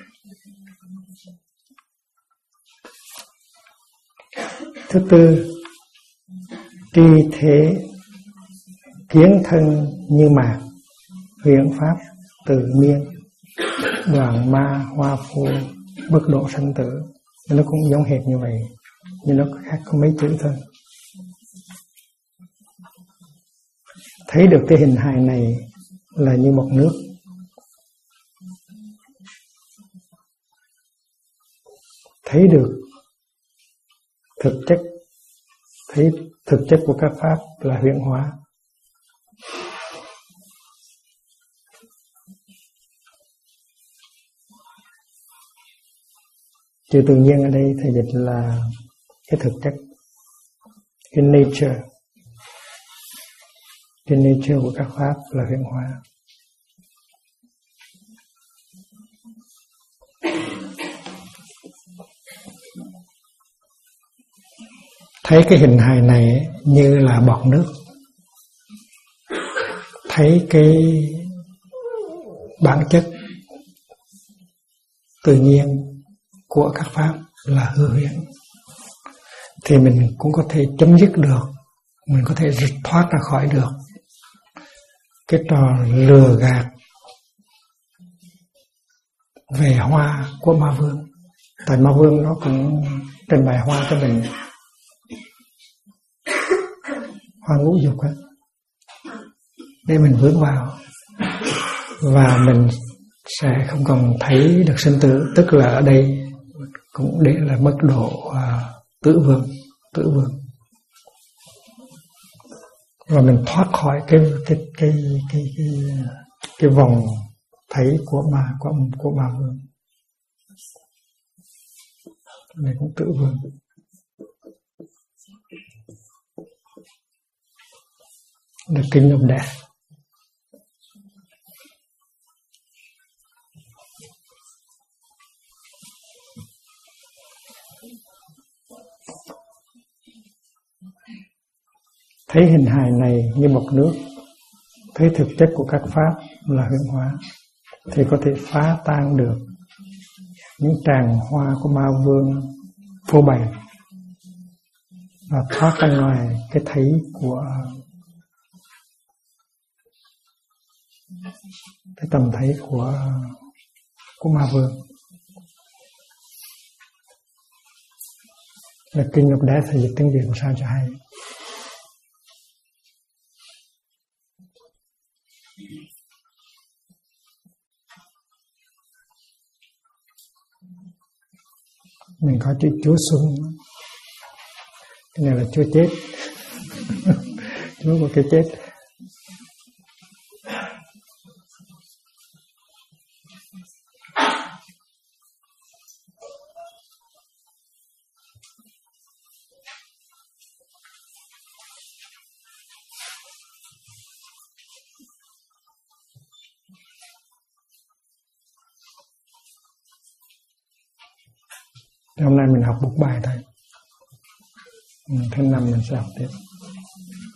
Thứ tư, tri thế kiến thân như mạc, huyễn pháp tự miên, đoàn ma hoa phu, bất độ sanh tử. Nó cũng giống hệt như vậy, nhưng nó khác có mấy chữ thôi. Thấy được cái hình hài này là như một nước. Thấy được thực chất, thấy thực chất của các pháp là huyễn hóa. Chữ tự nhiên ở đây thầy dịch là cái thực chất, cái nature. Cái nature của các pháp là huyễn hóa. Thấy cái hình hài này như là bọt nước. Thấy cái bản chất tự nhiên của các pháp là hư huyễn, thì mình cũng có thể chấm dứt được, mình có thể thoát ra khỏi được cái trò lừa gạt về hoa của ma vương. Tại ma vương nó cũng trình bày hoa cho mình, hoa ngũ dục á, để mình vướng vào, và mình sẽ không còn thấy được sinh tử. Tức là ở đây cũng để là mức độ tử vương. Và mình thoát khỏi cái vòng thấy của ma vương. Này cũng tử vương. The King of Death. Thấy hình hài này như một nước, thấy thực chất của các pháp là huyễn hóa, thì có thể phá tan được những tràng hoa của ma vương phô bày và thoát ra ngoài cái thấy của cái tầm thấy của ma vương. Là King of Death thì dịch tiếng Việt làm sao cho hay. Mình có chữ Chúa Xuân, cái này là Chúa chết. Chúa của cái chết. Hôm nay mình học một bài thôi, thứ năm mình sẽ học tiếp.